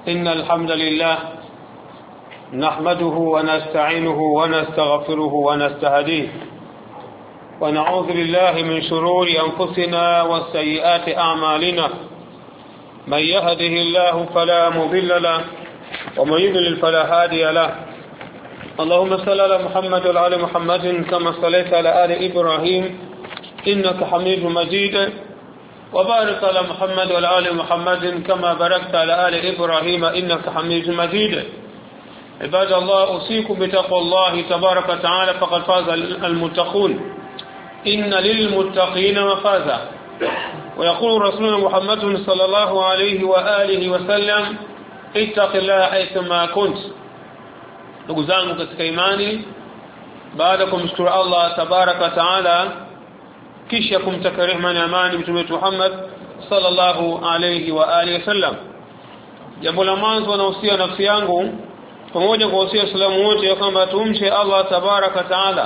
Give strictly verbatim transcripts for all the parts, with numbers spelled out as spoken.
إن الحمد لله نحمده ونستعينه ونستغفره ونستهديه ونعوذ بالله من شرور أنفسنا وسيئات أعمالنا من يهده الله فلا مضل له ومن يضلل فلا هادي له اللهم صل على محمد وعلى آل محمد كما صليت على آل إبراهيم إنك حميد مجيد وبارك على محمد وعلى آل محمد كما باركت على آل إبراهيم إنك حميد مجيد عباد الله أوصيكم بتقوى الله تبارك وتعالى فقد فاز المتقون إن للمتقين مفازا ويقول رسولنا محمد صلى الله عليه وآله وسلم اتق الله حيثما كنت. ndugu zangu katika imani, baada kumshukuru Allah tabaraka wa taala kisha kumtaka rehema na amani mtume wetu Muhammad sallallahu alayhi wa alihi wasallam, jambo la mwanzo nahusia nafsi yangu pamoja kwa wasia Waislamu wote kwamba tumche Allah tabaraka wa taala,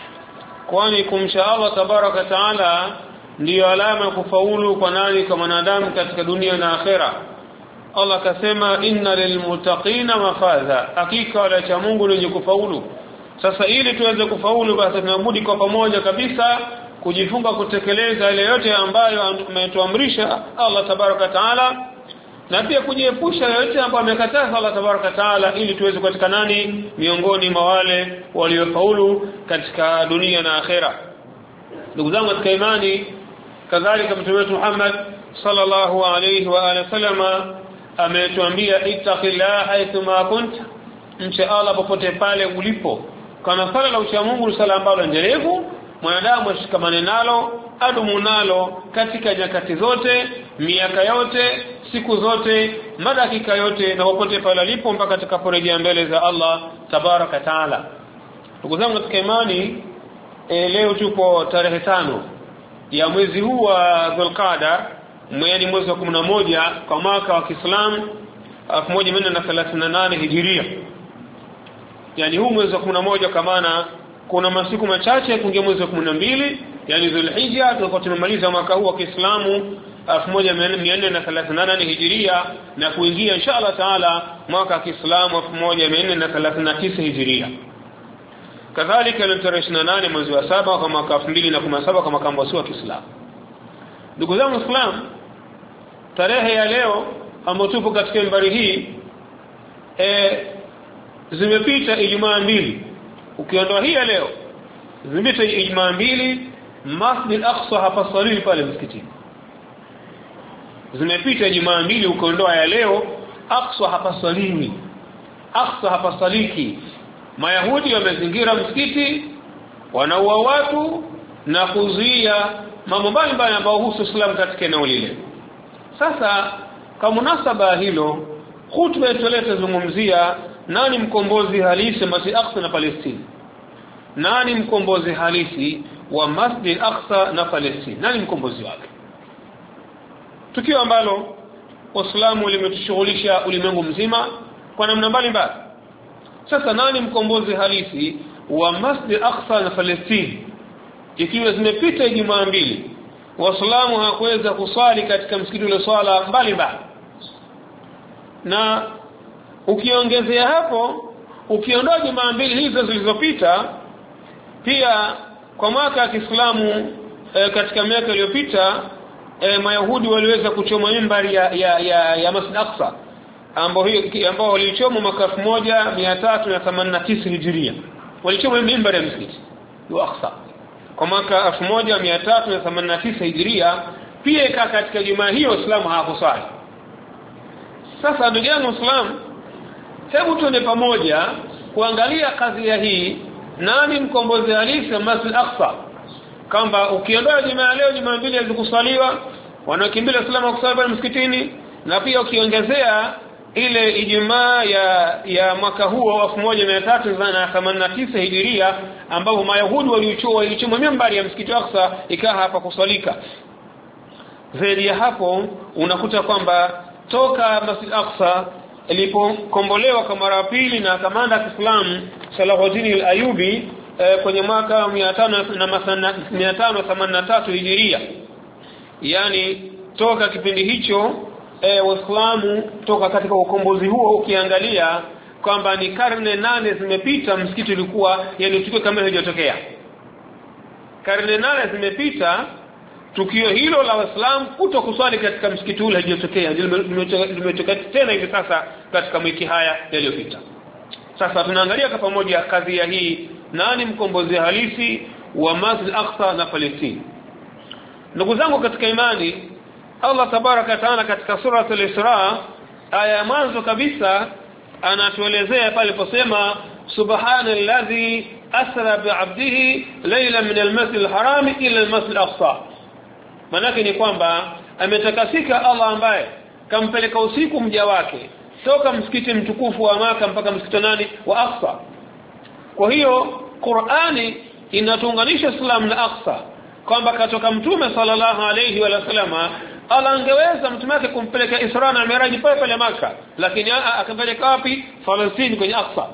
kwani kumcha Allah tabaraka wa taala ndiyo alama ya kufaulu kwa nani, kwa mwanadamu katika dunia na akhera. Allah akasema inna lilmuttaqina mafaza, hakika wale cha Mungu wenye kufaulu. Sasa ili tuweze kufaulu, basi tunabudi kwa pamoja kabisa kujifunga kutekeleza yale yote ambayo ametuamrisha Allah tabaraka taala, na pia kujiepusha yote ambayo amekataza Allah tabaraka taala, ili tuweze katika nani, miongoni mwa wale waliofaulu katika dunia na akhera. Ndugu zangu katika imani, kadhalika mtume wetu Muhammad sallallahu alayhi wa alihi wasallam ametuambia ittaqillaha haythuma kunt, mche Allah popote pale ulipo. Kana sala la ucha Mungu sala ambalo endelevu mwanadamu ashikamane nalo, adumu nalo katika nyakati zote, miaka yote, siku zote, madakika yote, na popote pale alipo mpaka atakaporejea mbele za Allah tabaraka taala. Ndugu zangu katika imani, e, leo tupo tarehe tano ya mwezi huu wa Dhulqaada, mwezi mwezi wa kumi na moja kwa mwaka wa Kiislamu elfu moja mia nne thelathini na nane Hijiria. Yani huu mwezi wa kumi na moja kwa maana kuna masiku machache kuingia mwezi wa kumi na mbili, yani Dhulhijja, tutakuwa tumemaliza mwaka huu wa Kiislamu elfu moja mia nne thelathini na nane Hijiria na kuingia inshallah taala mwaka wa Kiislamu elfu moja mia nne thelathini na tisa Hijiria. Kadhalika ni tarehe ishirini na nane mwezi wa saba kwa mwaka elfu mbili na kumi na saba kwa mwaka wa Kiislamu. Ndugu zangu Islam, tarehe ya leo ambapo tupo katika mbari hii, e, zimepita Ijumaa mbili. Ukiondoa hii ya leo, zimepita Ijumaa mbili, Masjid Aqsa hapa swali pale msikitini. Zimepita Ijumaa mbili ukiondoa ya leo, Aqsa hapa swali. Aqsa hapa saliki. Mayahudi wamezingira msikiti, wanaua watu na kuzuia mambo mbalimbali ambayo husu Islam katika eneo lile. Sasa kwa munasaba hilo, khutba yetu zungumzia nani mkombozi halisi Masjid Aqsa na Palestina. Nani mkombozi halisi wa Masjid Aqsa na Palestina? Nani mkombozi wake? Tukio ambalo Uislamu limetushughulisha ulimwengu mzima kwa namna mbalimbali. Sasa nani mkombozi halisi wa Masjid Aqsa na Palestina? Ikiwa zimepita Ijumaa mbili, Waislamu hawakuweza kusali katika msikiti ule swala mbalimbali. Na ukiongezea hapo, ukiondoa Ijumaa mbili hizo zilizopita, pia kwa mwaka wa Kiislamu e, katika miaka iliyopita e, Mayahudi waliweza kuchoma mimbari ya ya ya, ya Masjid Aqsa ambao hiyo ambao walichoma mwaka elfu moja mia tatu themanini na tisa Hijiria. Walichoma mimbari ya msikiti wa Aqsa kwa mwaka elfu moja mia tatu themanini na tisa Hijiria. Pia ika katika Jumaa hiyo Waislamu hawakusali. Sasa ndugu yangu Muislamu, hebu tuende pamoja kuangalia kazi ya hii, nani mkombozi halisi wa Masjid Aqsa. Kamba ukiondoa Jumaa leo, Jumaa mbili hazikusaliwa, wanakimbia Waislamu kusali pale msikitini, na pia ukiongezea ile Ijumaa ya ya mwaka huo elfu moja mia tatu themanini na tisa Hijiria ambapo Mayahudi waliuchoa walichoma mimbari ya msikiti Aqsa ikaha hapa kusalika. Zaidi ya hapo unakuta kwamba toka Masjid Aqsa ilipokombolewa kwa mara pili na kamanda wa Kiislamu Salahuddin al-Ayyubi e, kwenye mwaka mia tano themanini na tatu Hijiria, yani toka kipindi hicho e, Waislamu toka katika ukombozi huo ukiangalia kwamba ni karne nane zimepita msikiti ulikuwa yani tukio kama halijatokea. Karne nane zimepita tukio hilo la Waislamu kutokuswali katika msikiti ule halijatokea, limetokea tena hivi sasa katika wiki haya yaliyopita. Sasa tunaangalia kwa pamoja kazi ya hii, nani mkombozi halisi wa Masjid al-Aqsa na Palestina. Ndugu zangu katika imani, Allah tabaraka taala katika sura al-Isra aya ya mwanzo kabisa anatuelezea pale aliposema subhanallazi asra bi'abdihi layla min al-masjid al-haram ila al-masjid al-aqsa. Maana ni kwamba ametakasika Allah ambaye kampeleka usiku mja wake toka msikiti mtukufu wa Maka mpaka msikiti nani wa Aqsa. Kwa hiyo Qur'ani inatuunganisha Islam na Aqsa, kwamba katoka mtume sallallahu alayhi wa sallama Allah angeweza mtume wake kumpeleka Isra na Miraj pale pale Maka, lakini akampeleka wapi? Palestina, kwenye Aqsa,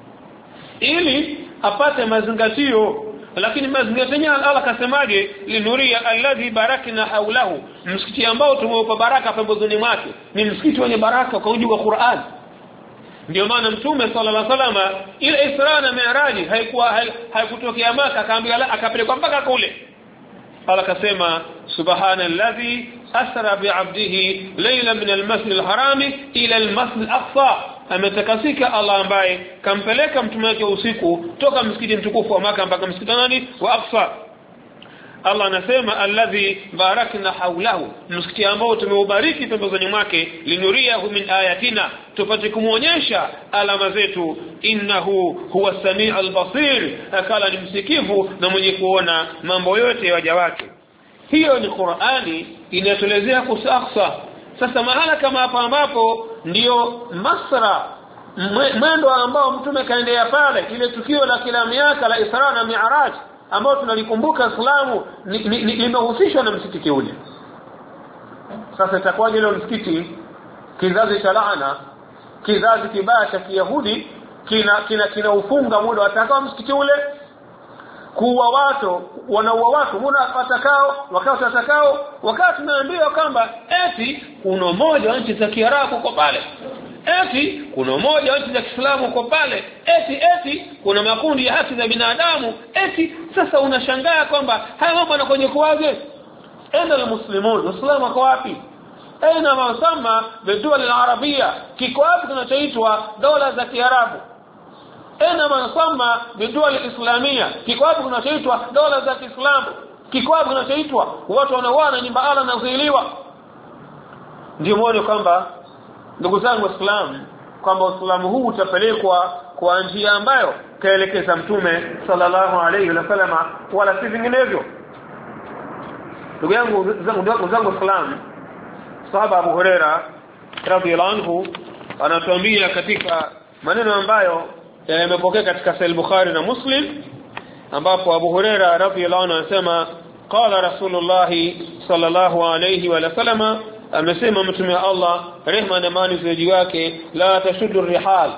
ili apate mazingatio. Lakini mazingatio yenyewe Allah kasemaje? Linuria alladhi barakna haulahu, msikiti ambao tumeupa baraka pembezoni mwake ni msikiti wenye baraka kwa mujibu wa Qur'an. Ndio maana mtume sallallahu alayhi wasallam ile Isra na Miraj haikuwa haikutokea Maka, akaambiwa akapelekwa mpaka kule. Allah kasema subhanallazi asra bi'abdihi layla min al-masjid al-haram ila al-masjid al-aqsa, ametakasika Allah ambaye kampeleka mtume wake usiku toka msikiti mtukufu wa Maka mpaka msikiti nani wa Aqsa. Allah anasema alladhi barakna hawlahu, msikiti ambao tumeubariki pembezoni mwake, linuriyahu min ayatina, tupate kumuonyesha alama zetu, innahu huwa samiul basir, akala ni msikivu na mwenye kuona mambo yote ya waja wake. Hiyo ni Qur'ani inatuelezea kuhusu Aqsa. Sasa mahala kama hapa ambapo ndio Masra, mwendo ambao mtume kaendea pale, ile tukio la kila miaka la Isra na Mi'raj ambao tunalikumbuka Islamu limehusishwa na msikiti ule. Sasa itakuwaje leo msikiti kizazi cha laana, kizazi kibaya cha Kiyahudi kina kina kinaufunga muda watakao msikiti ule kuwa watu wanaua watu muda watakao wakati watakao, wakati tunaambiwa kwamba eti kuna mmoja wa nchi za Kiarabu kwa pale, eti kuna mmoja wa nchi za Kiislamu kwa pale, eti eti kuna makundi ya haki za binadamu, eti. Sasa unashangaa kwamba haya mambo yanakoje kuwaje? Enda almuslimun, Uislamu uko wapi? Aina masama bidwal al-arabia, kiko wapi kinachoitwa dola za Kiarabu? Aina masama bidwal al-islamia, kiko wapi kinachoitwa dola za Kiislamu? Kiko wapi kinachoitwa watu wanaoana nyumba ala na kuzuiliwa? Ndio muone kwamba ndugu zangu Waislamu kwamba Uislamu huu utapelekwa kwa njia ambayo kaelekeza mtume sallallahu alayhi wasallam, wala si vinginevyo. Ndugu yangu zangu zangu Waislamu, sahaba Abu Huraira radhiyallahu anhu anatuambia katika maneno ambayo yamepokea katika Sahih Bukhari na Muslim, ambapo Abu Huraira radhiyallahu anhu anasema qala Rasulullah sallallahu alayhi wa sallam, amesema mtume wa Allah rehma na amani ziwe juu yake, la tashuddu rihal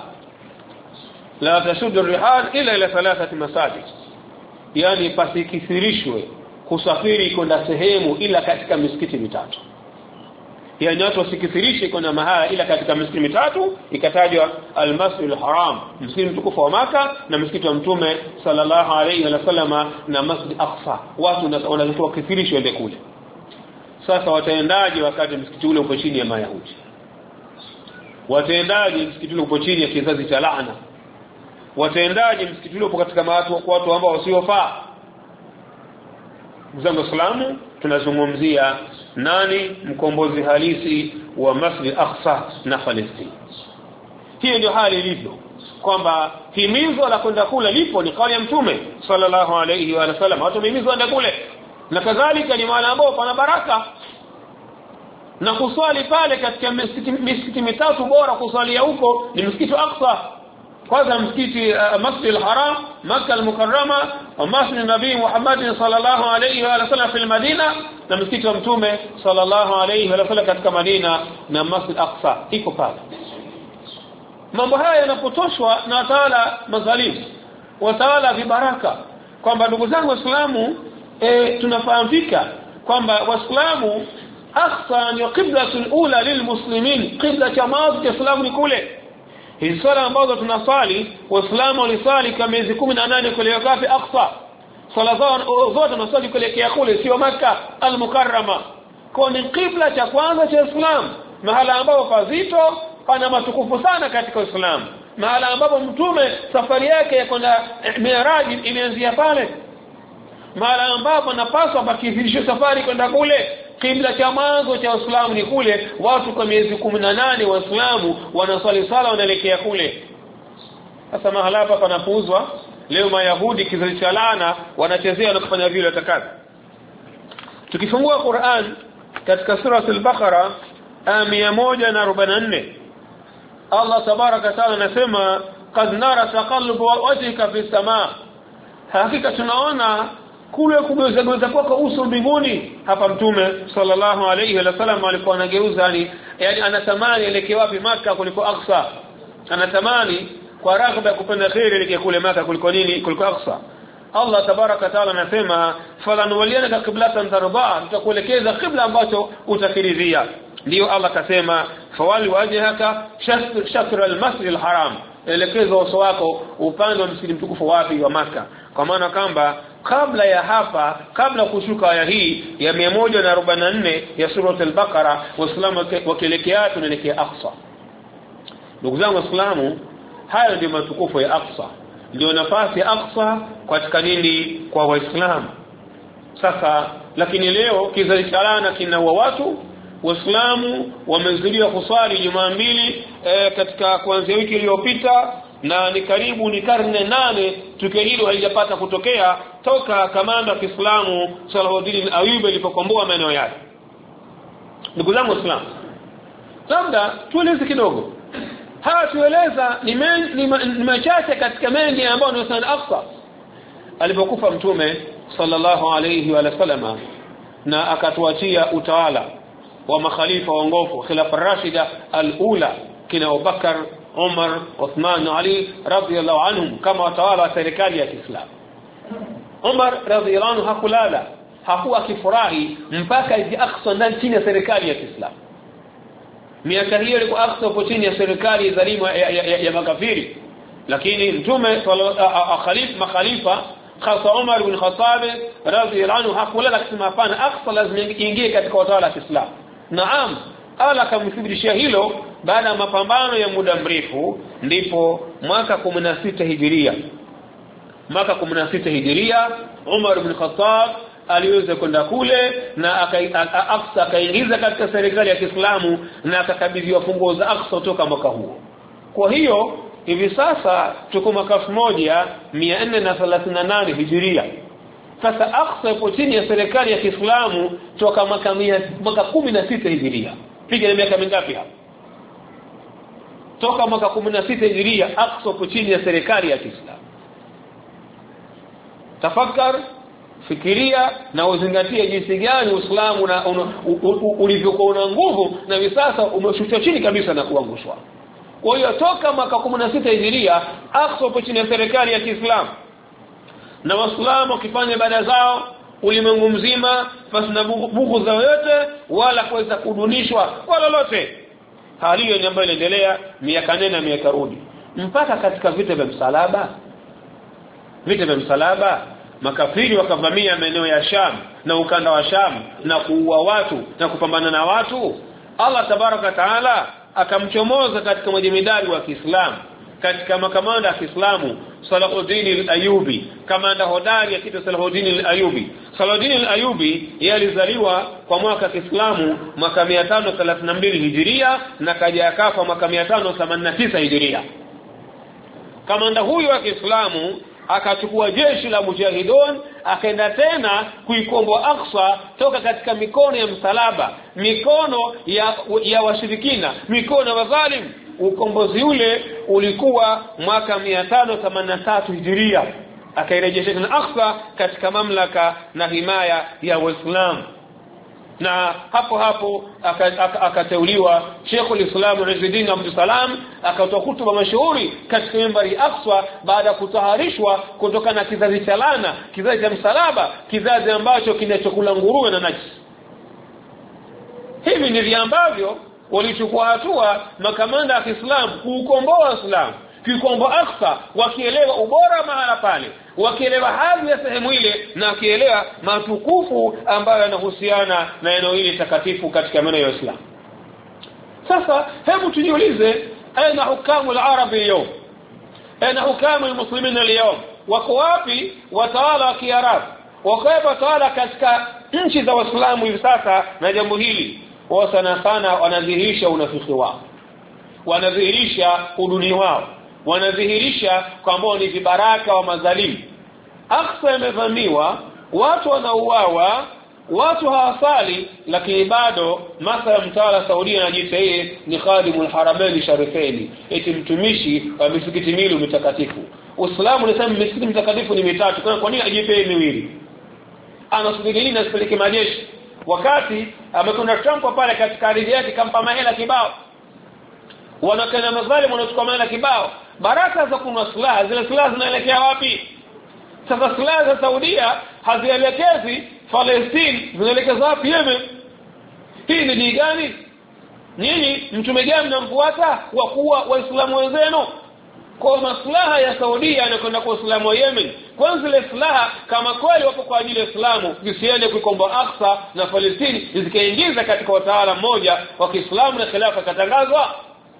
la tashuddu rihal ila ila thalathati masajid, yani pasikithirishwe kusafiri kwenda sehemu ila katika misikiti mitatu. Yani watu wasikithirishe kwenda mahala ila katika misikiti mitatu, ikatajwa al-Masjid al-Haram, msikiti mtukufu wa Maka, na msikiti wa mtume sallallahu alayhi wa sallama, na Masjid Aqsa. Watu wanatoka kithirishwe ende kule. Sasa wataendaje wakati msikiti ule uko chini ya Mayahudi? Wataendaje msikiti ule uko chini ya kizazi cha laana? Wataendaje msikiti ule upo katika watu watu ambao wasiofaa? Mzangu Islamu, tunazungumzia nani mkombozi halisi wa Masjid Aqsa na Palestina. Hiyo ndio hali ilivyo, kwamba himizo la kwenda kule lipo ni kauli ya mtume sallallahu alayhi wa sallam, watu himizo enda kule, na kadhalika ni mahali ambao pana baraka, na kuswali pale katika misikiti misikiti mitatu bora kuswalia huko ni msikiti wa Aqsa. Kwanza msikiti uh, Masjid al-Haram Makkah al-Mukarrama, wa Masjid Nabii Muhammad sallallahu alayhi wa sallam fi Madina, na msikiti wa mtume sallallahu alayhi wa sallam katika Madina, na Masjid Aqsa iko pale. Mambo haya yanapotoshwa na watawala madhalimu, watawala vibaraka, kwamba ndugu zangu Waislamu, e, tunafahamika kwamba Waislamu Aqsa ni qiblatul ula lilmuslimin, qibla ya mwanzo ya Islamu ni kule. Hizi swala ambazo tunasali waislamu walisali kama miezi kumi na nane kule ngapi Aqsa. Swala zao zote tunasali kuelekea kule, sio Makkah al-Mukarrama. Kwa ni qibla cha kwanza cha Islam, mahala ambapo pazito pana matukufu sana katika Uislamu, mahala ambapo mtume safari yake ya kwenda Mi'raj imeanzia pale, mahala ambapo napaswa bakizisha safari kwenda kule. Qibla cha mwanzo cha Uislamu ni kule. Watu kwa miezi kumi na nane waislamu wanaswali sala wanaelekea kule. Sasa mahala hapa panapuuzwa. Leo Mayahudi kizazi cha laana wanachezea na kufanya vile watakavyo. Tukifungua Qur'an katika sura al-Baqara aya mia moja na arobaini na nne, Allah tabaraka taala anasema qad nara taqallubu wajhika fi samaa, hakika tunaona kule kugeuza kwako uso mbinguni. Hapa mtume sallallahu alayhi wa sallam alikuwa anageuza, yani yani anatamani elekee wapi? Makkah kuliko Aqsa. Anatamani kwa raghaba ya kupenda khair elekee kule Makkah kuliko nini? Kuliko Aqsa. Allah tabaraka taala anasema falanwaliyana qiblatan tarda, tutakuelekeza qibla ambacho utakiridhia. Ndio Allah akasema fawali wajhaka shatr al-masjid al-haram, elekeza uso wako upande wa msikiti mtukufu wapi? Wa Makkah. Kwa maana kwamba kabla ya hapa, kabla kushuka aya hii ya mia moja na arobaini na nne ya sura al-Baqara, waislamu wakielekea tunaelekea Aqsa. Ndugu zangu waislamu, haya ndio matukufu ya Aqsa, ndio nafasi ya Aqsa katika nini? Kwa waislamu. Sasa lakini leo kizazi cha laana kinaua watu. Waislamu wamezuiliwa kuswali Jumaa mbili e, katika kuanzia wiki iliyopita, na ni karibu ni karne nane tukio hilo halijapata kutokea toka kamanda wa Kiislamu Salahuddin al-Ayyubi alipokomboa maeneo yake. Ndugu zangu Waislamu, labda tueleze kidogo. Haya tueleza ni, ni, ni machache katika mengi ambayo ni sana Aqsa. Alipokufa mtume sallallahu alayhi wa sallam na akatuachia utawala wa makhalifa waongofu, khilafa rashida al-ula, kina Abubakar, Umar, Uthman na Ali radhiyallahu anhum kama watawala wa serikali ya Kiislamu. Umar radhiyallahu anhu hakulala, hakuwa akifurahi mpaka ije Aqsa ndani chini ya serikali ya Kiislamu. Miaka hiyo ilikuwa Aqsa kwa chini ya serikali dhalimu ya, ya, ya, ya makafiri, lakini mtume khalifa makhalifa hasa Umar ibn Khattab radhiyallahu anhu hakulala, akisema hapana, Aqsa lazima iingie katika utawala wa Kiislamu. Naam, ala akamthibitishia hilo baada ya mapambano ya muda mrefu. Ndipo mwaka kumi na sita hijiria, mwaka kumi na sita hijiria Umar ibn Khattab aliweza kwenda kule na Aqsa akaingiza katika serikali ya Kiislamu na akakabidhiwa funguo za Aqsa kutoka mwaka huo. Kwa hiyo hivi sasa tuko mwaka elfu moja mia nne na thelathini na nane hijiria. Sasa Aqsa ipo chini ya serikali ya Kiislamu toka mwaka mwaka kumi na sita hijiria. Piga ni miaka mingapi hapa? Toka mwaka kumi na sita hijiria Aqsa ipo chini ya serikali ya Kiislamu. Tafakar, fikiria na uzingatie jinsi gani Uislamu na ulivyokuwa na nguvu na hivi sasa umeshushwa chini kabisa na kuangushwa. Kwa hiyo toka mwaka kumi na sita hijiria Aqsa ipo chini ya serikali ya Kiislamu, na Waislamu wakifanya ibada zao ulimwengu mzima pasina bugu za yote wala kuweza kudunishwa kwa lolote. Hali hiyo ambayo inaendelea miaka nene na miaka rudi mpaka katika vita vya msalaba. Vita vya msalaba makafiri wakavamia maeneo ya Sham na ukanda wa Sham na kuua watu na kupambana na watu. Allah tabaraka taala akamchomoza katika majemedari wa Kiislamu, katika makamanda ya Kiislamu Salahuddin al-Ayyubi, kamanda hodari akiitwa Salahuddin al-Ayyubi. Salahuddin al-Ayyubi yeye alizaliwa kwa mwaka wa Kiislamu mwaka mia tano thelathini na mbili hijiria na kaja akafa mwaka mia tano themanini na tisa hijiria. Kamanda huyu wa Kiislamu akachukua jeshi la mujahidon akaenda tena kuikomboa Aqsa toka katika mikono ya msalaba, mikono ya, ya washirikina, mikono ya wadhalim. Ukombozi ule ulikuwa mwaka mia tano themanini na tatu hijiria. Akairejesha tena Aqsa katika mamlaka na himaya ya Uislamu, na hapo hapo akateuliwa Sheikhul Islam Izzuddin Abdul Salam akatoa hutuba mashuhuri katika mimbari Aqsa baada ya kutaharishwa kutokana na kizazi cha laana, kizazi cha msalaba, kizazi ambacho kinachokula nguruwe na najisi. hivi ndivyo ambavyo walichukua hatua makamanda ya Kiislamu kuukomboa Uislamu, kuukomboa Aqsa, wakielewa ubora mahala pale, wakielewa hadhi ya sehemu ile, na wakielewa matukufu ambayo yanahusiana na eneo hili takatifu katika maeneo ya Uislamu. Sasa hebu tujiulize, aina hukamu al-arabi leo, aina hukamu al-muslimin leo? Wako wapi watawala wa Kiarabu? Wako wapi watawala katika nchi za Waislamu hivi sasa? Na jambo hili wao sana sana wanadhihirisha unafiki wao, wanadhihirisha uduni wao, wanadhihirisha kwamba ni vibaraka wa madhalimu. Aqsa imevamiwa, watu wanauawa, watu hawasali, lakini bado mathala mtawala Saudi anajiita yeye ni khadimul haramain sharifaini, eti mtumishi wa misikiti miwili mitakatifu. Uislamu unasema misikiti mitakatifu ni mitatu, kwa nini ajipe miwili? Anasubiri nini asipeleke majeshi? Wakati amekwenda Trump pale katika ardhi yake kampa mahela kibao, wanakana madhalimu wanachukua mahela kibao, baraka za kununua silaha, zile silaha zinaelekea wapi? Sasa silaha za Saudia hazielekezi Palestina, zinaelekeza wapi? Yemen. Hii ni dini gani? Nyinyi mtume gani mnamfuata wa kuwa waislamu wenzenu? Kwa maslaha ya Saudia anakwenda kwa Uislamu wa Yemen. Kwanza zile silaha kama kweli wapo kwa ajili ya Uislamu, zisiende kuikomboa Aqsa na Palestina, zikaingiza katika utawala mmoja wa Kiislamu na khilafa katangazwa.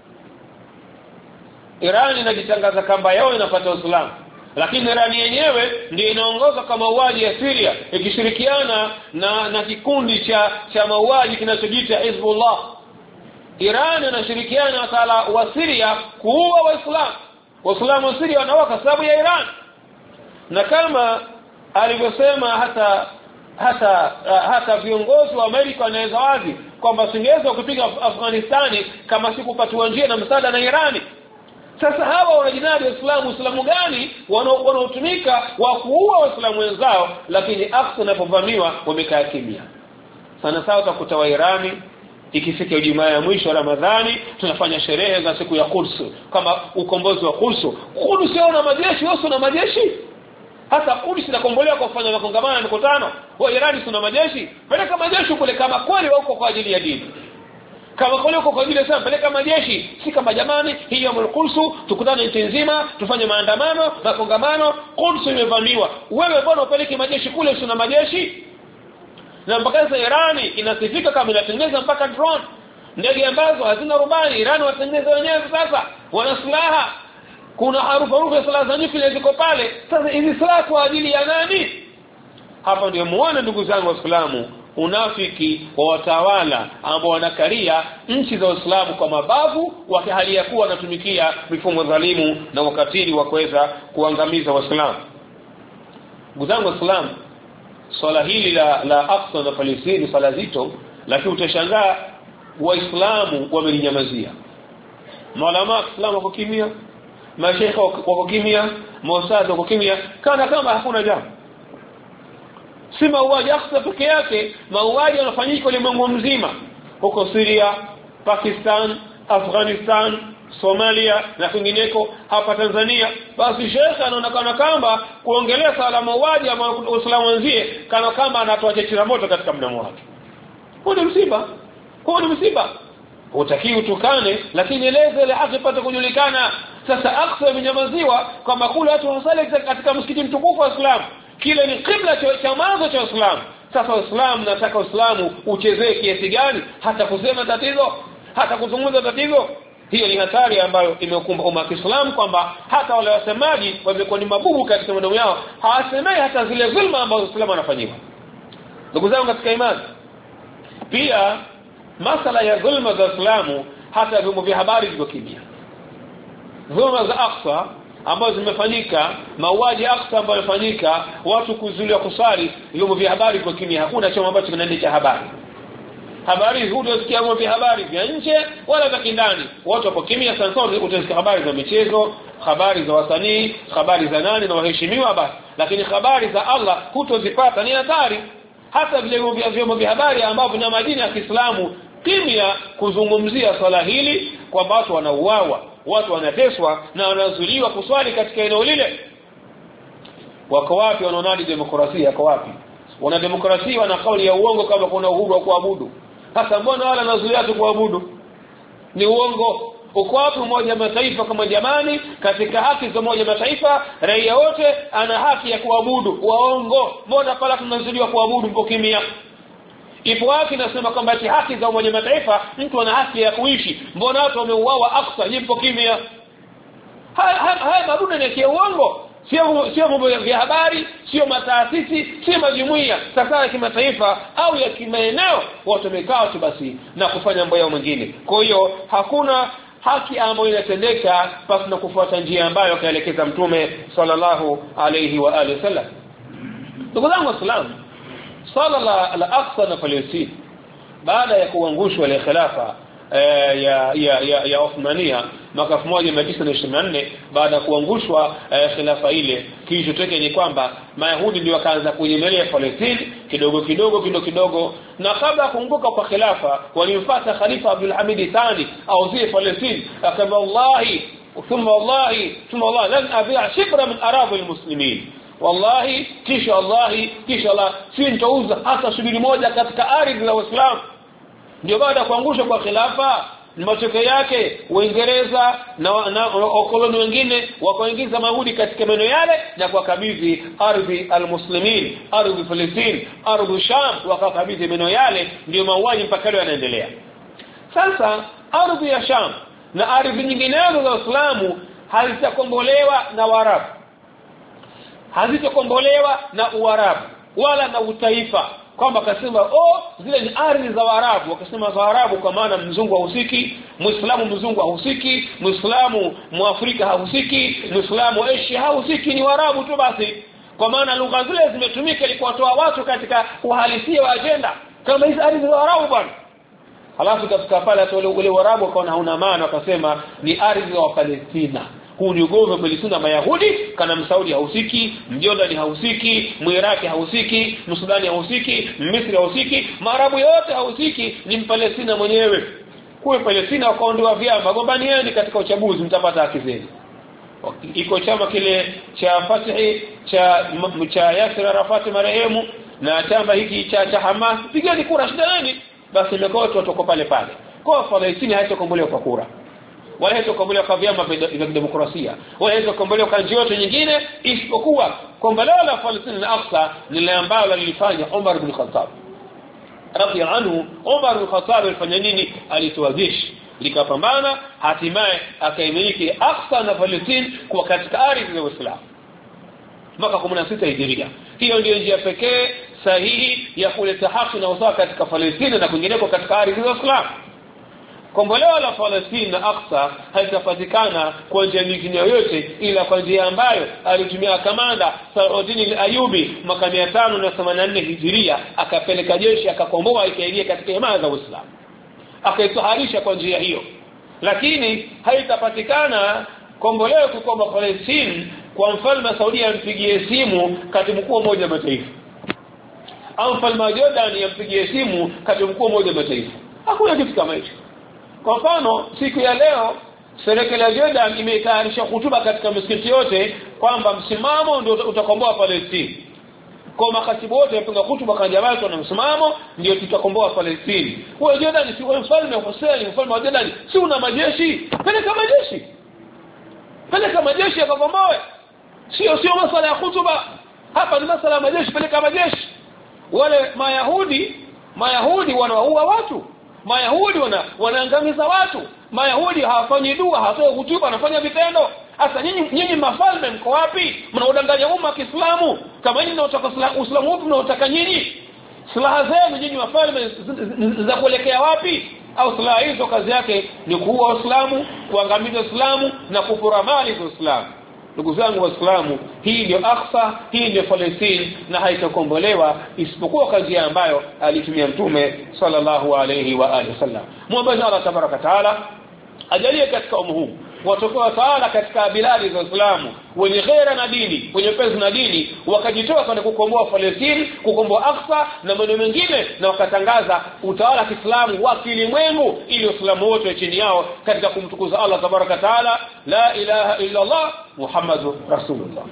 Iran inajitangaza kamba yao inapata Uislamu, lakini Iran yenyewe ndio inaongoza kwa mauaji ya Syria, ikishirikiana na na kikundi cha cha mauaji kinachojiita Hezbollah. Iran inashirikiana na watawala wa Syria kuua Waislamu. Waislamu wa Syria wanawaka sababu ya Iran. Na kama alivyosema hata hata hata viongozi wa Amerika wanaweza wazi kwamba singeweza kupiga Afghanistani kama sikupatiwa njia na msaada na Irani. Sasa hawa wanajinadi Waislamu, Uislamu gani wanaotumika wa kuua Waislamu wenzao, lakini Aqsa inapovamiwa wamekaa kimya. Sana sawa utakuta wa Irani ikifika Ijumaa ya mwisho wa Ramadhani tunafanya sherehe za siku ya Quds, kama ukombozi wa Quds. Quds yao na majeshi, wao na majeshi. Hata Quds inakombolewa kwa kufanya makongamano na mikutano. Wa Irani suna majeshi, peleka majeshi kule kama kweli wako kwa ajili ya dini. Kama kweli wako kwa ajili ya sana, peleka majeshi, si kama jamani hii ya Quds tukutane nchi nzima tufanye maandamano, makongamano. Quds imevamiwa, wewe mbona upeleke majeshi kule? Suna majeshi. Na mpaka sasa Irani inasifika kama inatengeneza mpaka drone, ndege ambazo hazina rubani. Irani watengeneza wenyewe, sasa wana silaha, kuna harufu harufu ya silaha za nyuklia ziko pale. Sasa hizi silaha kwa ajili ya nani? Hapa ndio muone ndugu zangu Waislamu unafiki wa watawala ambao wanakaria nchi za Uislamu kwa mabavu, wakihalia kuwa wanatumikia mifumo dhalimu na wakatili wa kuweza kuangamiza Waislamu. Ndugu zangu Waislamu, swala hili la la Aqsa na Palestina swala zito, lakini utashangaa Waislamu wamelinyamazia. Maulama wa Islam wako kimya, mashaikh wako kimya, maustadhi wako kimya, kana kama hakuna jambo. Si mauaji Aqsa peke yake, mauaji yanafanyika ulimwengu mzima, huko Syria, Pakistan, Afghanistan, Somalia na kwingineko, hapa Tanzania. Basi shekha anaonekana kama kuongelea swala mauaji ya Uislamu wenzie kana kama anatoa chechira moto katika mdomo wake. Huo ni msiba, huo ni msiba. Hutaki utukane, lakini eleze ile haki ipate kujulikana. Sasa Aqsa imenyamaziwa kama kule watu wasali katika msikiti mtukufu wa Uislamu, kile ni kibla cha mwanzo cha Uislamu. Sasa Uislamu, nataka Uislamu uchezee kiasi gani hata kusema tatizo, hata kuzungumza tatizo? Hiyo ni hatari ambayo imekumba umma wa Kiislamu, kwamba hata wale wasemaji wamekuwa ni mabubu katika maneno yao, hawasemei hata zile dhulma ambazo Uislamu anafanyiwa. Ndugu zangu katika imani, pia masala ya dhulma za Uislamu, hata vyombo vya habari viko kimya. Dhulma za Aqsa ambazo zimefanyika, mauaji Aqsa ambayo yamefanyika, watu kuzuiliwa kusali, vyombo vya habari viko kimya. Hakuna chombo ambacho kinaandika habari. Habari hutasikia vyombo vya habari vya nje wala vya kindani, watu wapo kimya. Sana sana utasikia habari za michezo, habari za wasanii, habari za nani na waheshimiwa basi, lakini habari za Allah hutozipata. Ni hatari. Hata vile vyombo vya habari ambavyo vina madini ya Kiislamu kimya kuzungumzia swala hili, kwa watu wanauawa, watu wanateswa na wanazuiliwa kuswali katika eneo lile. Wako wapi wanaonadi demokrasia? Wako wapi wana demokrasia? Wana kauli ya uongo kama kuna uhuru wa kuabudu. Sasa mbona wala nazuia tu kuabudu? Ni uongo. Uko wapi Umoja Mataifa kama jamani katika haki za Umoja Mataifa raia wote ana haki ya kuabudu? Waongo. Mbona pala tunazuiliwa kuabudu mko kimya? Ipo wapi nasema kwamba ati haki za Umoja Mataifa mtu ana haki ya kuishi? Mbona watu wameuawa Aqsa mpo kimya? Haya haya mabudu ni ya uongo. Sio sio mambo ya habari, sio mataasisi, sio majumuiya sasa ya kimataifa au ya kimaeneo watu wamekaa tu basi na kufanya mambo yao mengine. Kwa hiyo hakuna haki ambayo inatendeka pasi na kufuata njia ambayo kaelekeza Mtume sallallahu alayhi wa alihi wasallam. Ndugu zangu Waislamu, sala la al-Aqsa na Palestina baada ya kuangushwa ile khilafa eh, ya ya ya, ya Uthmania mwaka elfu moja mia tisa ishirini na nne, baada ya kuangushwa eh, khilafa ile, kilichotokea ni kwamba Mayahudi ndio wakaanza kuinyemelea Palestina kidogo kidogo kidogo kidogo, na kabla kuanguka kwa khilafa walimfuata Khalifa Abdul Hamid Thani au zile Palestina, akamba wallahi thumma wallahi thumma wallahi lan abi'a shibra min aradhi almuslimin, wallahi kisha wallahi kisha Allah si nitauza hata shibiri moja katika ardhi za Uislamu. Ndio baada ya kuangusha kwa khilafa matokeo yake Uingereza na, na wakoloni wengine wakaingiza Mayahudi katika maeneo yale na kuwakabidhi ardhi almuslimin, ardhi Palestina, ardhi Sham, wakakabidhi maeneo yale. Ndio mauaji mpaka leo yanaendelea. Sasa ardhi ya Sham na ardhi nyinginezo za Uislamu hazitakombolewa na Waarabu, hazitakombolewa na Uarabu wala na utaifa, kwamba akasema oh zile ni ardhi za Waarabu. Wakasema za Waarabu kwa maana mzungu hahusiki, Muislamu mzungu hahusiki, Muislamu Muafrika hahusiki, Muislamu Asia hahusiki, ni Waarabu tu basi, kwa maana lugha zile zimetumika ili kuwatoa watu katika uhalisia wa agenda kama hizi ardhi za Waarabu bwana. Halafu katika pale wale wale Waarabu wakaona hauna maana, wakasema ni ardhi za Palestina. Huu ni ugomvi wa Palestina Mayahudi, kana Msaudi hahusiki, Mjordani hahusiki, Mwiraki hahusiki, Msudani hahusiki, Misri hahusiki, Maarabu yote hahusiki, ni Mpalestina mwenyewe. Kwa Palestina wakaondoa vyama, gombanieni katika uchaguzi mtapata haki zenu. Iko chama kile cha Fatihi cha cha Yasser Arafat marehemu na chama hiki cha cha Hamas, pigeni kura shidani, basi imekuwa watu watoko pale pale. Kwa Palestina haitakombolewa kwa kura, wala haitakombolewa kwa vyama vya demokrasia, wala haitakombolewa kwa njia yote nyingine isipokuwa kombolewa la Palestina na Aqsa lile ambalo lilifanya Umar ibn Khattab radhiya anhu. Umar ibn Khattab alifanya nini? Alitoa jeshi likapambana, hatimaye akaimiliki Aqsa na Palestina kwa katika ardhi za Uislamu mwaka kumi na sita Hijria. Hiyo ndio njia pekee sahihi ya kuleta haki na usawa katika Palestina na kwingineko katika ardhi za Uislamu. Kombolewa la Palestina na Aqsa haitapatikana kwa njia nyingine yoyote ila kwa njia ambayo alitumia kamanda Salahuddin al-Ayyubi mwaka mia tano themanini na nne Hijria, akapeleka jeshi akakomboa ikaingia katika himaya za Uislamu, akaitaharisha kwa njia hiyo. Lakini haitapatikana kombolewa kukomba Palestina kwa mfalme Saudi ampigie simu katibu mkuu wa Umoja wa Mataifa, au mfalme wa Jordan ampigie simu katibu mkuu wa Umoja wa Mataifa. Hakuna kitu kama hicho. Kwa mfano siku ya leo serikali ya Jordan imetayarisha hutuba katika misikiti yote kwamba msimamo ndio utakomboa Palestina. Kwa makatibu wote wapiga hutuba kwa jamaa na msimamo ndio tutakomboa Palestina. Kwa Jordan si mfalme Hussein, mfalme wa Jordan si una majeshi, peleka majeshi, peleka majeshi yakakomboe. Sio sio masuala ya hutuba hapa, ni masuala ya majeshi, peleka majeshi. Wale Mayahudi Mayahudi wanaua watu, Mayahudi wana wanaangamiza watu, Mayahudi hawafanyi dua, hawatoi hutuba, wanafanya vitendo. Sasa nyinyi nyinyi mafalme mko wapi? Mnaudanganya umma wa Kiislamu. Kama nyinyi mnataka Uislamu upi mnaotaka nyinyi? Silaha zenu nyinyi mafalme za kuelekea wapi? Au silaha hizo kazi yake ni kuua Uislamu, kuangamiza Uislamu na kupora mali za Uislamu. Ndugu zangu Waislamu, hii ndio Aqsa, hii ndio Palestina, na haitakombolewa isipokuwa kwa njia ambayo alitumia Mtume sallallahu alayhi wa alihi wasallam. Muombe Allah tabaraka taala ajalie katika umma huu watokewa taala katika biladi za Uislamu wenye ghera na dini, wenye pesa na dini, wakajitoa kwenda kukomboa Palestina, kukomboa Aqsa na maeneo mengine, na wakatangaza utawala wa Kiislamu wa kilimwengu ili Uislamu wote chini yao katika kumtukuza Allah tabaraka taala. La ilaha illa Allah Muhammadur Rasulullah.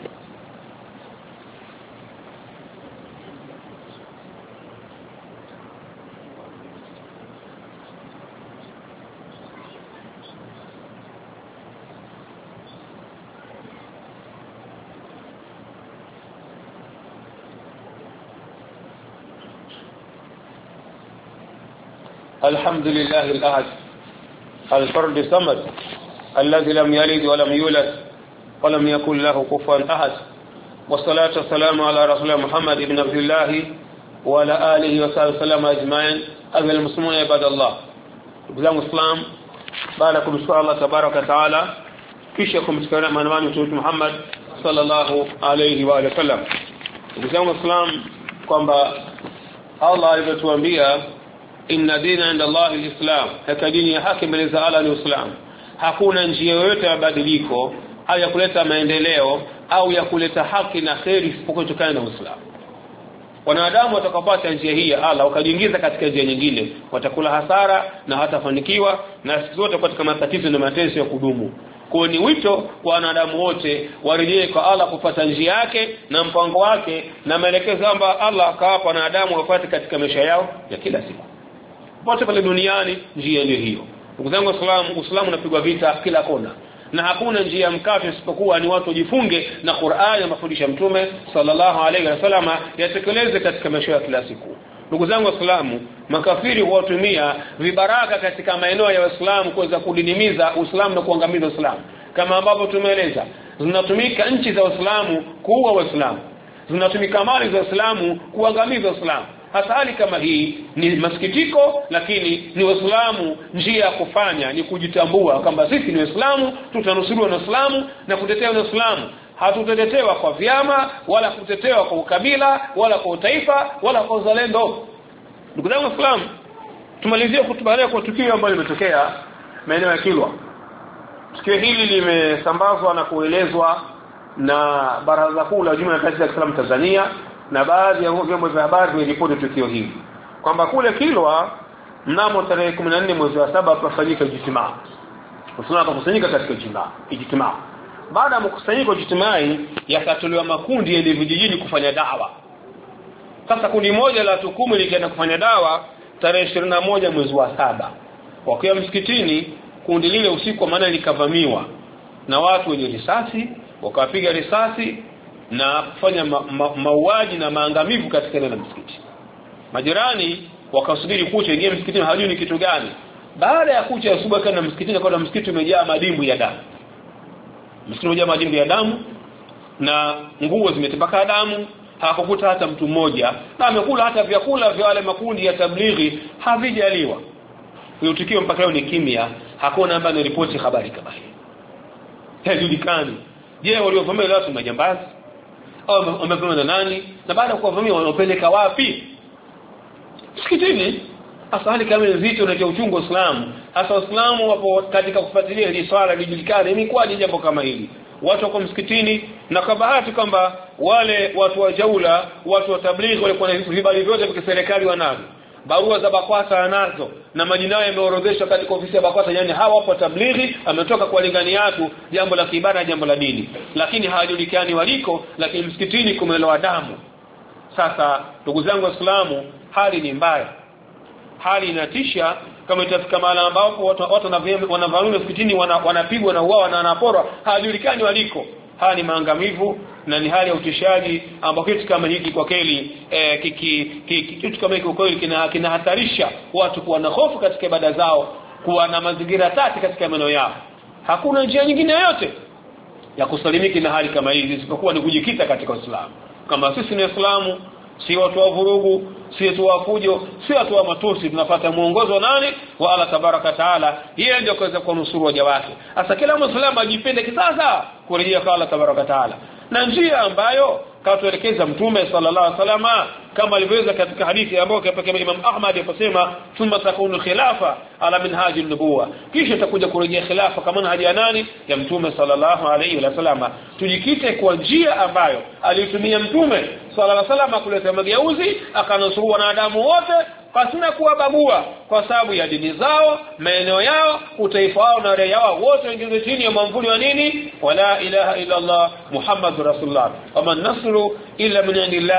الحمد لله الأحد الفرد الصمد الذي لم يلد ولم يولد ولم يكن له كفوا أحد والصلاة والسلام على رسول محمد بن عبد الله وعلى آله وصحبه وسلم أجمعين. أيها المسلمون عباد الله, بلا مسلم باركم إن شاء الله تبارك وتعالى kisha kumsikana maneno Mtume Muhammad sallallahu alayhi wa sallam. Bla muslim kwamba Allah alivyotuambia inna dina inda Allah alislam, haka dini ya haki mbele za Allah ni Uislamu. Hakuna njia yoyote ya badiliko au ya kuleta maendeleo au ya kuleta haki na khairi isipokuwa kutokana na Uislamu. Wanadamu watakapata njia hii ya Allah wakajiingiza katika njia nyingine watakula hasara na hatafanikiwa na siku zote katika matatizo na mateso ya kudumu. Kwa ni wito kwa wanadamu wote warejee kwa Allah kufuata njia yake na mpango wake na maelekezo ambayo Allah akawapa wanadamu wafuate katika maisha yao ya kila siku. Pote pale duniani njia ndio hiyo. Ndugu zangu Waislamu, Uislamu unapigwa vita kila kona. Na hakuna njia mkato isipokuwa ni watu wajifunge na Qur'ani na mafundisho ya Mtume sallallahu alaihi wasallam yatekeleze katika maisha ya kila siku. Ndugu zangu Waislamu, makafiri huwatumia vibaraka katika maeneo ya Waislamu kuweza kudinimiza Uislamu na kuangamiza Uislamu. Kama ambavyo tumeeleza, zinatumika nchi za Waislamu kuua Waislamu, zinatumika mali za Waislamu kuangamiza Uislamu. Hasa hali kama hii ni masikitiko, lakini ni Waislamu njia ya kufanya ni kujitambua kwamba sisi ni Waislamu, tutanusuriwa na Uislamu na kutetea Uislamu. Hatutetewa kwa vyama wala kutetewa kwa ukabila wala kwa utaifa wala kwa uzalendo. Ndugu zangu Waislamu, tumalizie hotuba leo kwa tukio ambalo limetokea maeneo ya Kilwa. Tukio hili limesambazwa na kuelezwa na Baraza Kuu la Jumuiya ya Taasisi za Kiislamu Tanzania na baadhi ya vyombo vya habari viliripoti tukio hili kwamba kule Kilwa mnamo tarehe kumi na nne mwezi wa saba kufanyika ijtimaa. Waislamu wakakusanyika katika ijtimaa. Ijtimaa. Baada ya mkusanyiko ijtimai yakatolewa makundi ya vijijini kufanya dawa. Sasa kundi moja la tukumu likaenda kufanya dawa tarehe ishirini na moja mwezi wa saba. Wakiwa msikitini, kundi lile usiku maana likavamiwa na watu wenye risasi, wakapiga risasi na kufanya mauaji ma, ma na maangamivu katika eneo la msikiti. Majirani wakasubiri kucha ingie msikitini, hawajui ni kitu gani. Baada ya kucha asubuhi kana msikitini kwa msikiti umejaa madimbu ya damu. Msikiti umejaa madimbu ya damu na nguo zimetembaka damu, hakukuta hata mtu mmoja, na amekula hata vyakula vya wale makundi ya tablighi havijaliwa. Hiyo tukio mpaka leo ni kimya, hakuna ambaye anaripoti habari kama hii. Haijulikani. Je, waliovamia watu majambazi au wamevamia na nani? Na baada ya kuwavamia wanapeleka wapi? Msikitini. Hasa hali kama nzito na uchungu wa Uislamu. Hasa Waislamu wapo katika kufuatilia hili swala lijulikane ni kwa jambo kama hili. Watu wako msikitini na kwa bahati kwamba wale watu wa jaula, watu wa tablighi walikuwa na vibali vyote vya serikali wanavyo. Barua za BAKWATA anazo na majina yao yameorodheshwa katika ofisi ya BAKWATA, yani hawa wapo tablighi, ametoka kuwalingania watu jambo la kiibada, jambo la dini, lakini hawajulikani waliko, lakini msikitini kumeloa damu. Sasa ndugu zangu Waislamu, hali ni mbaya, hali inatisha. Kama itafika mahali ambapo watu watu wanavamia msikitini, wanapigwa na uawa na wanaporwa, hawajulikani waliko. Hali ni maangamivu na ni hali ya utishaji ambao kitu kama hiki kwa kweli eh, kiki, kiki kitu kama hiki kwa kweli kina kinahatarisha watu kuwa na hofu katika ibada zao, kuwa na mazingira tati katika maeneo yao. Hakuna njia nyingine yoyote ya kusalimiki na hali kama hizi isipokuwa ni kujikita katika Uislamu. Kama sisi ni Waislamu, si watu wa vurugu, si watu wa fujo, si watu wa matusi, tunafuata muongozo nani wa Allah tabaraka taala. Yeye ndio kaweza kunusuru waja wake. Sasa kila Muislamu ajipende kisasa kurejea kwa Allah tabaraka taala na njia ambayo katuelekeza Mtume sallallahu alaihi wasallam, kama alivyoweza katika hadithi ambayo kapokea Imam Ahmad akasema thumma takunu khilafa ala minhaji an-nubuwa, kisha takuja kurejea khilafa kama haja ya nani, ya Mtume sallallahu alaihi wasallam. Tujikite kwa njia ambayo alitumia Mtume sallallahu alaihi wasallam kuleta mageuzi, akanusuru wanadamu wote pasina kuwabagua kwa sababu ya dini zao, maeneo yao, utaifa wao na raia wao, wote wengine chini ya mwamvuli wa nini? Wala ilaha illa Allah Muhammadur Rasulullah. Wama nasru illa min indillahi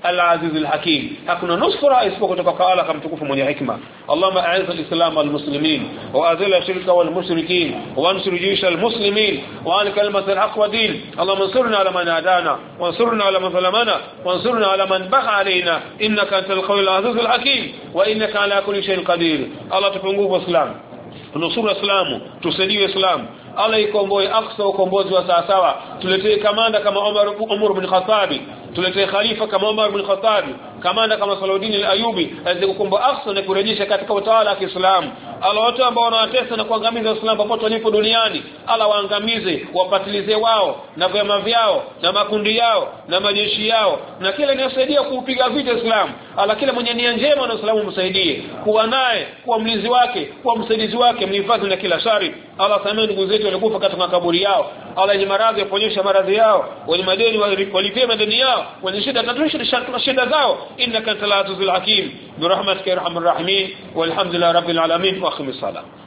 al-aziz al-hakim. Hakuna nusra isipokuwa kutoka kwa Allah mtukufu mwenye hikma. Allahumma a'izz al-islam wal-muslimin wa azil ash-shirka wal-mushrikin wa ansur jaysh al-muslimin wa al kalimat al-haq wa din. Allahumma ansurna ala man adana wa ansurna ala man zalamana wa ansurna ala man bagha alaina innaka antal qawiyyu al-aziz al-hakim wa innaka ala kulli shay'in qadir. Allah tupungufu Islam, tunusuru Islamu, tusaidie Islam. Allah ikomboe Aqsa, ukombozi wa sawa sawa. Tuletee kamanda kama Umar Umar bin Khattab, tuletee khalifa kama Umar bin Khattab, kamanda kama Salahuddin al-Ayyubi aweze kukomboa Aqsa na kurejesha katika utawala wa Kiislamu. Allah wote ambao wanawatesa na kuangamiza Uislamu popote walipo duniani, Allah waangamize, wapatilize wao na vyama vyao na makundi yao na majeshi yao na kila inayosaidia kuupiga vita Uislamu. Allah kila mwenye nia njema na Uislamu msaidie, kuwa naye, kuwa mlinzi wake, kuwa msaidizi wake, mhifadhi na kila shari. Allah samehe ndugu zetu walikufa katika makaburi yao. Allah yenye maradhi aponyesha maradhi yao, wenye madeni walipie madeni yao, wenye shida tatuishe shida zao. Innaka antal azizul hakim bi rahmatika ya arhamar rahimin walhamdulillahi rabbil alamin wa aqimis salam.